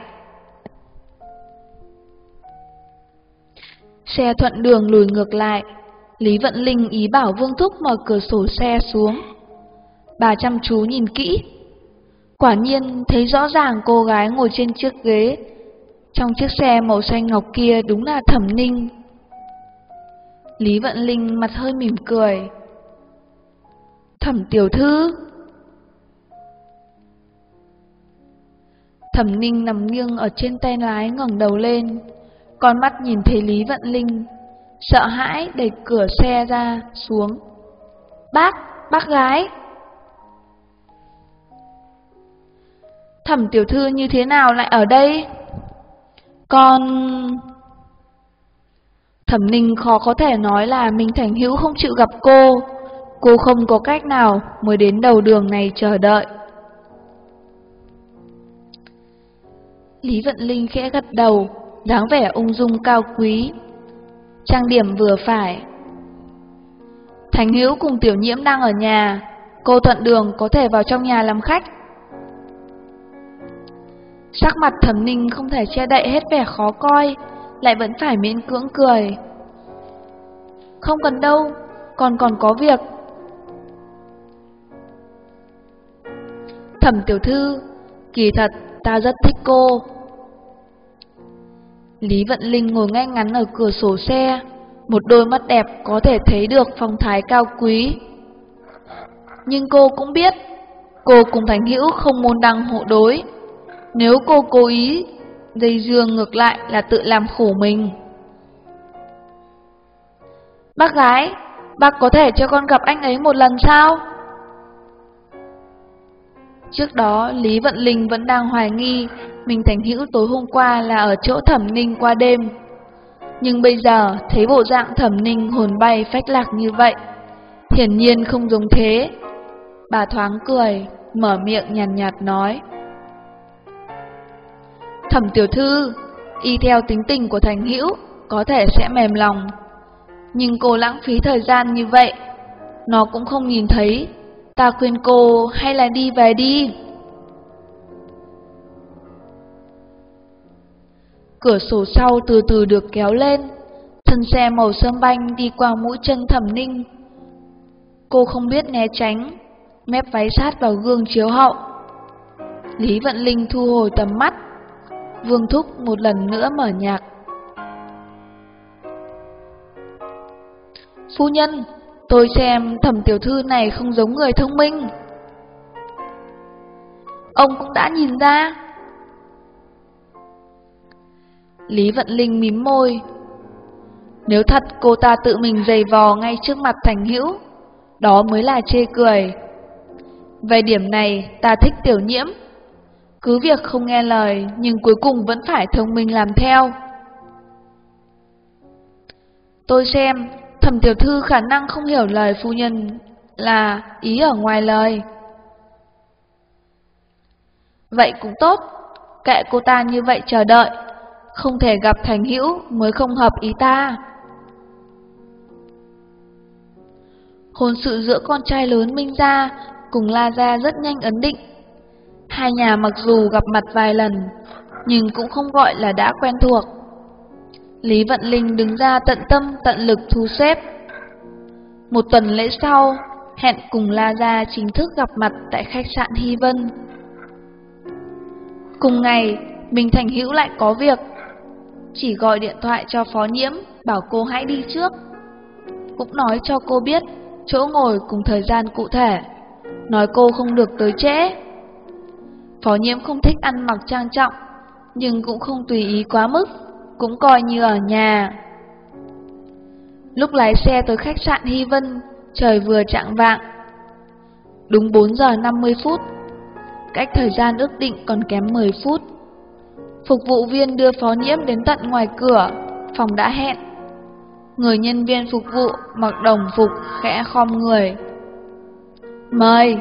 Xe thuận đường lùi ngược lại. Lý Vận Linh ý bảo Vương Thúc mở cửa sổ xe xuống. Bà chăm chú nhìn kỹ. Quả nhiên thấy rõ ràng cô gái ngồi trên chiếc ghế trong chiếc xe màu xanh ngọc kia đúng là Thẩm Ninh. Lý Vận Linh mặt hơi mỉm cười. Thẩm tiểu thư. Thẩm Ninh nằm nghiêng ở trên tay lái ngẩng đầu lên, con mắt nhìn thấy Lý Vận Linh, sợ hãi đẩy cửa xe ra xuống. Bác gái. Thẩm tiểu thư như thế nào lại ở đây? Con... Thẩm Ninh khó có thể nói là Minh Thành Hữu không chịu gặp cô không có cách nào mới đến đầu đường này chờ đợi. Lý Vận Linh khẽ gật đầu, dáng vẻ ung dung cao quý, trang điểm vừa phải. Thành Hữu cùng Tiểu Nhiễm đang ở nhà, cô thuận đường có thể vào trong nhà làm khách. Sắc mặt Thẩm Ninh không thể che đậy hết vẻ khó coi, lại vẫn phải miễn cưỡng cười. Không cần đâu, còn có việc. Thẩm tiểu thư, kỳ thật ta rất thích cô. Lý Vận Linh ngồi ngay ngắn ở cửa sổ xe, một đôi mắt đẹp có thể thấy được phong thái cao quý. Nhưng cô cũng biết, cô cùng Thành Hữu không môn đăng hộ đối. Nếu cô cố ý dây dưa ngược lại là tự làm khổ mình. Bác gái, bác có thể cho con gặp anh ấy một lần sao? Trước đó, Lý Vận Linh vẫn đang hoài nghi mình Thành Hữu tối hôm qua là ở chỗ Thẩm Ninh qua đêm. Nhưng bây giờ, thấy bộ dạng Thẩm Ninh hồn bay phách lạc như vậy, hiển nhiên không giống thế. Bà thoáng cười, mở miệng nhàn nhạt nói. Thẩm tiểu thư, y theo tính tình của Thành Hữu, có thể sẽ mềm lòng. Nhưng cô lãng phí thời gian như vậy, nó cũng không nhìn thấy. Ta khuyên cô hay là đi về đi. Cửa sổ sau từ từ được kéo lên, thân xe màu sâm banh đi qua mũi chân Thẩm Ninh. Cô không biết né tránh, mép váy sát vào gương chiếu hậu. Lý Vận Linh thu hồi tầm mắt. Vương Thúc một lần nữa mở nhạc. Phu nhân, tôi xem Thẩm tiểu thư này không giống người thông minh. Ông cũng đã nhìn ra. Lý Vận Linh mím môi. Nếu thật cô ta tự mình giày vò ngay trước mặt Thành Hữu, đó mới là chê cười. Về điểm này ta thích Tiểu Nhiễm. Cứ việc không nghe lời nhưng cuối cùng vẫn phải thông minh làm theo. Tôi xem Thẩm tiểu thư khả năng không hiểu lời phu nhân là ý ở ngoài lời. Vậy cũng tốt, kệ cô ta như vậy chờ đợi. Không thể gặp Thành Hữu mới không hợp ý ta. Hôn sự giữa con trai lớn Minh Gia cùng La Gia rất nhanh ấn định. Hai nhà mặc dù gặp mặt vài lần, nhưng cũng không gọi là đã quen thuộc. Lý Vận Linh đứng ra tận tâm tận lực thu xếp. Một tuần lễ sau, hẹn cùng La Gia chính thức gặp mặt tại khách sạn Hy Vân. Cùng ngày, Minh Thành Hữu lại có việc, chỉ gọi điện thoại cho Phó Nhiễm bảo cô hãy đi trước. Cũng nói cho cô biết chỗ ngồi cùng thời gian cụ thể, nói cô không được tới trễ. Phó Nhiễm không thích ăn mặc trang trọng, nhưng cũng không tùy ý quá mức, cũng coi như ở nhà. Lúc lái xe tới khách sạn Hy Vân, trời vừa chạng vạng. Đúng 4 giờ 50 phút, cách thời gian ước định còn kém 10 phút. Phục vụ viên đưa Phó Nhiễm đến tận ngoài cửa, phòng đã hẹn. Người nhân viên phục vụ mặc đồng phục khẽ khom người. Mời.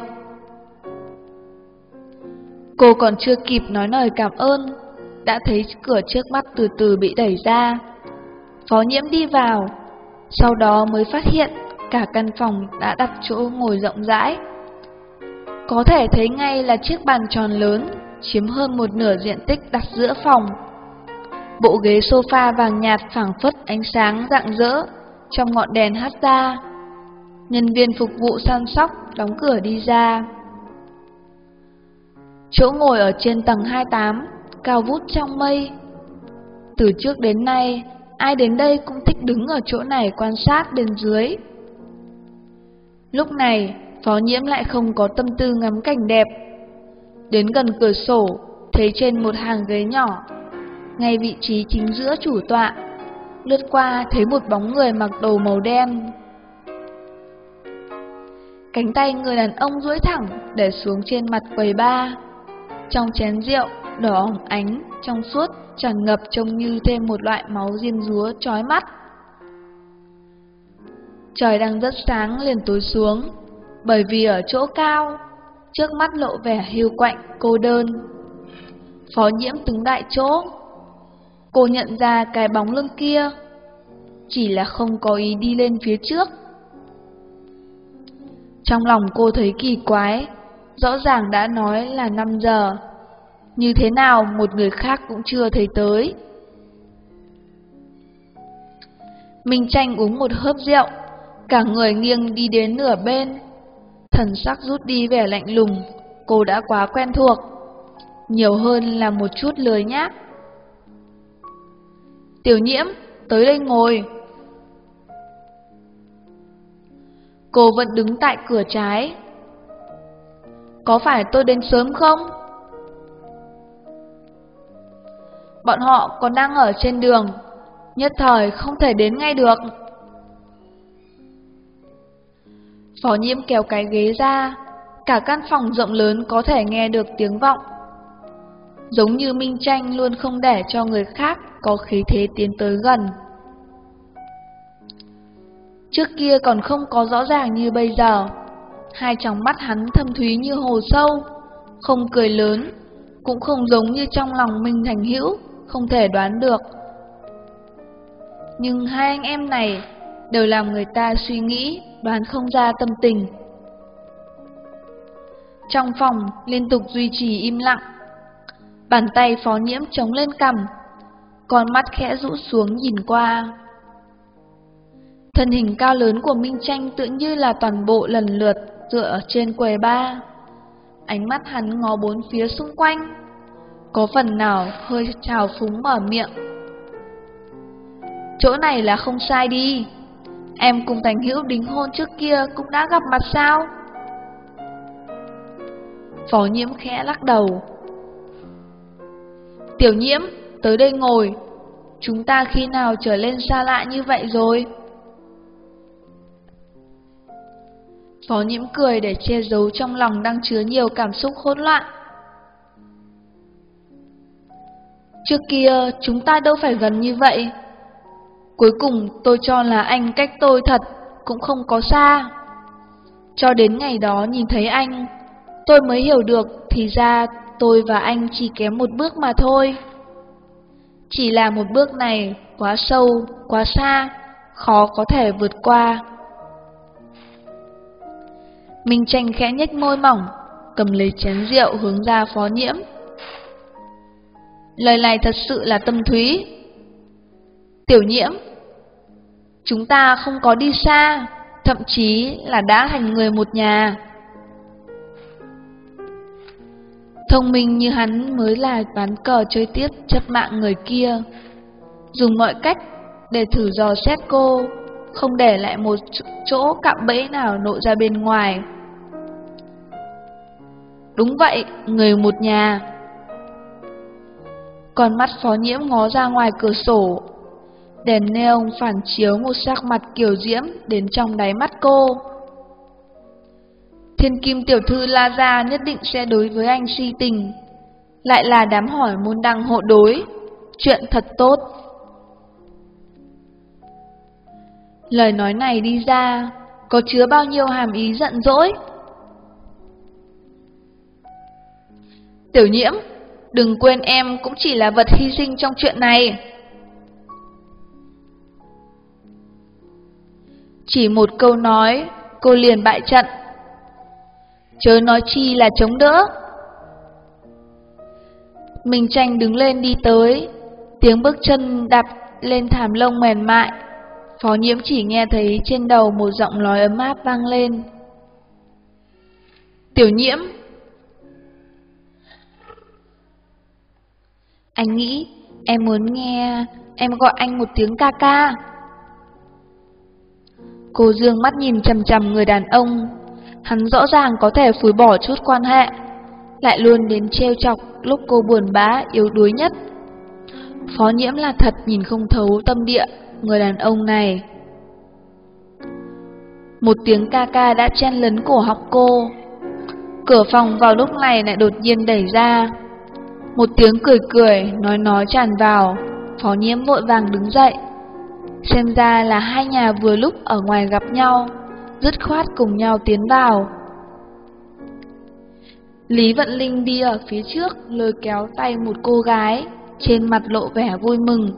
Cô còn chưa kịp nói lời cảm ơn, đã thấy cửa trước mắt từ từ bị đẩy ra. Phó Nhiễm đi vào, sau đó mới phát hiện cả căn phòng đã đặt chỗ ngồi rộng rãi. Có thể thấy ngay là chiếc bàn tròn lớn, chiếm hơn một nửa diện tích đặt giữa phòng. Bộ ghế sofa vàng nhạt phảng phất ánh sáng rạng rỡ trong ngọn đèn hắt ra. Nhân viên phục vụ săn sóc đóng cửa đi ra. Chỗ ngồi ở trên tầng 28, cao vút trong mây. Từ trước đến nay, ai đến đây cũng thích đứng ở chỗ này quan sát bên dưới. Lúc này, Phó Nhiễm lại không có tâm tư ngắm cảnh đẹp. Đến gần cửa sổ, thấy trên một hàng ghế nhỏ, ngay vị trí chính giữa chủ tọa, lướt qua thấy một bóng người mặc đồ màu đen. Cánh tay người đàn ông duỗi thẳng để xuống trên mặt quầy bar. Trong chén rượu, đỏ óng ánh, trong suốt, tràn ngập trông như thêm một loại máu diêm dúa chói mắt. Trời đang rất sáng liền tối xuống, bởi vì ở chỗ cao, trước mắt lộ vẻ hiu quạnh, cô đơn. Phó Nhiễm đứng tại chỗ. Cô nhận ra cái bóng lưng kia, chỉ là không có ý đi lên phía trước. Trong lòng cô thấy kỳ quái, rõ ràng đã nói là 5 giờ. Như thế nào một người khác cũng chưa thấy tới. Minh Tranh uống một hớp rượu, cả người nghiêng đi đến nửa bên. Thần sắc rút đi vẻ lạnh lùng, cô đã quá quen thuộc. Nhiều hơn là một chút lười nhác. Tiểu Nhiễm, tới đây ngồi. Cô vẫn đứng tại cửa trái. Có phải tôi đến sớm không? Bọn họ còn đang ở trên đường, nhất thời không thể đến ngay được. Phó Nhiễm kéo cái ghế ra, cả căn phòng rộng lớn có thể nghe được tiếng vọng. Giống như Minh Tranh luôn không để cho người khác có khí thế tiến tới gần. Trước kia còn không có rõ ràng như bây giờ. Hai tròng mắt hắn thâm thúy như hồ sâu, không cười lớn, cũng không giống như trong lòng Minh Thành Hữu, không thể đoán được. Nhưng hai anh em này đều làm người ta suy nghĩ, đoán không ra tâm tình. Trong phòng liên tục duy trì im lặng. Bàn tay Phó Nhiễm chống lên cằm, con mắt khẽ rũ xuống nhìn qua. Thân hình cao lớn của Minh Tranh tự như là toàn bộ lần lượt dựa ở trên quầy bar. Ánh mắt hắn ngó bốn phía xung quanh, có phần nào hơi trào phúng mở miệng. Chỗ này là không sai đi. Em cùng Thành Hữu đính hôn trước kia cũng đã gặp mặt sao? Phó Nhiễm khẽ lắc đầu. Tiểu Nhiễm, tới đây ngồi. Chúng ta khi nào trở lên xa lạ như vậy rồi? Phó Nhiễm cười để che giấu trong lòng đang chứa nhiều cảm xúc hỗn loạn. Trước kia chúng ta đâu phải gần như vậy. Cuối cùng tôi cho là anh cách tôi thật cũng không có xa. Cho đến ngày đó nhìn thấy anh, tôi mới hiểu được thì ra tôi và anh chỉ kém một bước mà thôi. Chỉ là một bước này quá sâu, quá xa, khó có thể vượt qua. Minh Tranh khẽ nhếch môi mỏng, cầm lấy chén rượu hướng ra Phó Nhiễm. Lời này thật sự là tâm thúy. Tiểu Nhiễm, chúng ta không có đi xa, thậm chí là đã thành người một nhà. Thông minh như hắn mới là ván cờ chơi tiếp chấp mạng người kia, dùng mọi cách để thử dò xét cô, không để lại một chỗ cạm bẫy nào lộ ra bên ngoài. Đúng vậy, người một nhà. Con mắt Phó Nhiễm ngó ra ngoài cửa sổ, đèn neon phản chiếu một sắc mặt kiều diễm đến trong đáy mắt cô. Thiên kim tiểu thư La Gia nhất định sẽ đối với anh si tình, lại là đám hỏi môn đăng hộ đối, chuyện thật tốt. Lời nói này đi ra, có chứa bao nhiêu hàm ý giận dỗi. Tiểu Nhiễm, đừng quên em cũng chỉ là vật hy sinh trong chuyện này. Chỉ một câu nói, cô liền bại trận. Chớ nói chi là chống đỡ. Minh Tranh đứng lên đi tới, tiếng bước chân đạp lên thảm lông mềm mại. Phó Nhiễm chỉ nghe thấy trên đầu một giọng nói ấm áp vang lên. Tiểu Nhiễm. Anh nghĩ em muốn nghe em gọi anh một tiếng ca ca. Cô dương mắt nhìn chằm chằm người đàn ông. Hắn rõ ràng có thể phủi bỏ chút quan hệ, lại luôn đến trêu chọc lúc cô buồn bã yếu đuối nhất. Phó Nhiễm là thật nhìn không thấu tâm địa người đàn ông này. Một tiếng ca ca đã chen lấn cổ họng cô. Cửa phòng vào lúc này lại đột nhiên đẩy ra. Một tiếng cười cười nói tràn vào. Phó Nhiễm vội vàng đứng dậy. Xem ra là hai nhà vừa lúc ở ngoài gặp nhau, dứt khoát cùng nhau tiến vào. Lý Vận Linh đi ở phía trước lôi kéo tay một cô gái, trên mặt lộ vẻ vui mừng.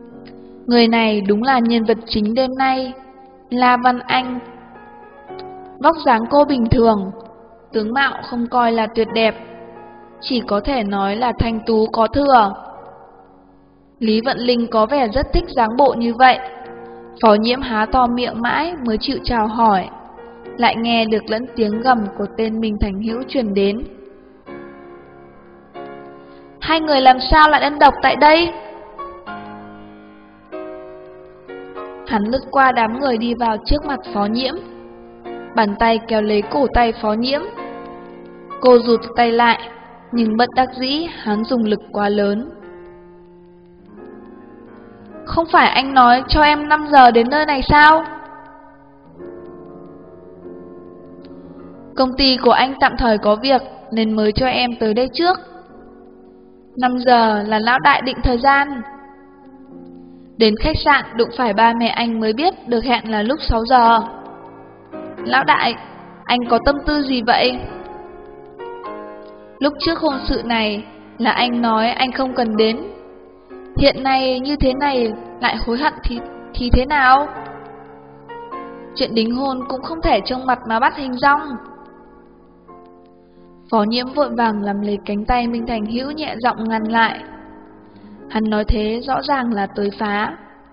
Người này đúng là nhân vật chính đêm nay, La Văn Anh. Vóc dáng cô bình thường, tướng mạo không coi là tuyệt đẹp, chỉ có thể nói là thanh tú có thừa. Lý Vận Linh có vẻ rất thích dáng bộ như vậy. Phó Nhiễm há to miệng mãi mới chịu chào hỏi, lại nghe được lẫn tiếng gầm của tên Minh Thành Hữu truyền đến. Hai người làm sao lại đơn độc tại đây? Hắn lướt qua đám người đi vào trước mặt Phó Nhiễm, bàn tay kéo lấy cổ tay Phó Nhiễm. Cô rụt tay lại, nhưng bất đắc dĩ hắn dùng lực quá lớn. Không phải anh nói cho em 5 giờ đến nơi này sao? Công ty của anh tạm thời có việc nên mới cho em tới đây trước. 5 giờ là lão đại định thời gian. Đến khách sạn đụng phải ba mẹ anh mới biết được hẹn là lúc 6 giờ. Lão đại, anh có tâm tư gì vậy? Lúc trước hôn sự này là anh nói anh không cần đến. Hiện nay như thế này lại hối hận thì thế nào? Chuyện đính hôn cũng không thể trông mặt mà bắt hình dong. Phó Nhiễm vội vàng làm lấy cánh tay Minh Thành Hữu nhẹ giọng ngăn lại. Hắn nói thế rõ ràng là tới phá.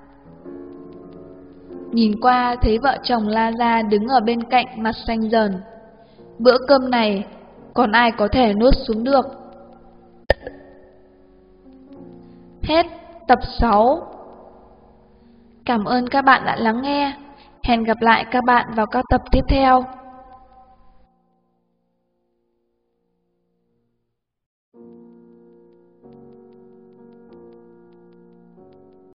Nhìn qua thấy vợ chồng La Gia đứng ở bên cạnh mặt xanh dần. Bữa cơm này còn ai có thể nuốt xuống được. Hết tập 6. Cảm ơn các bạn đã lắng nghe. Hẹn gặp lại các bạn vào các tập tiếp theo.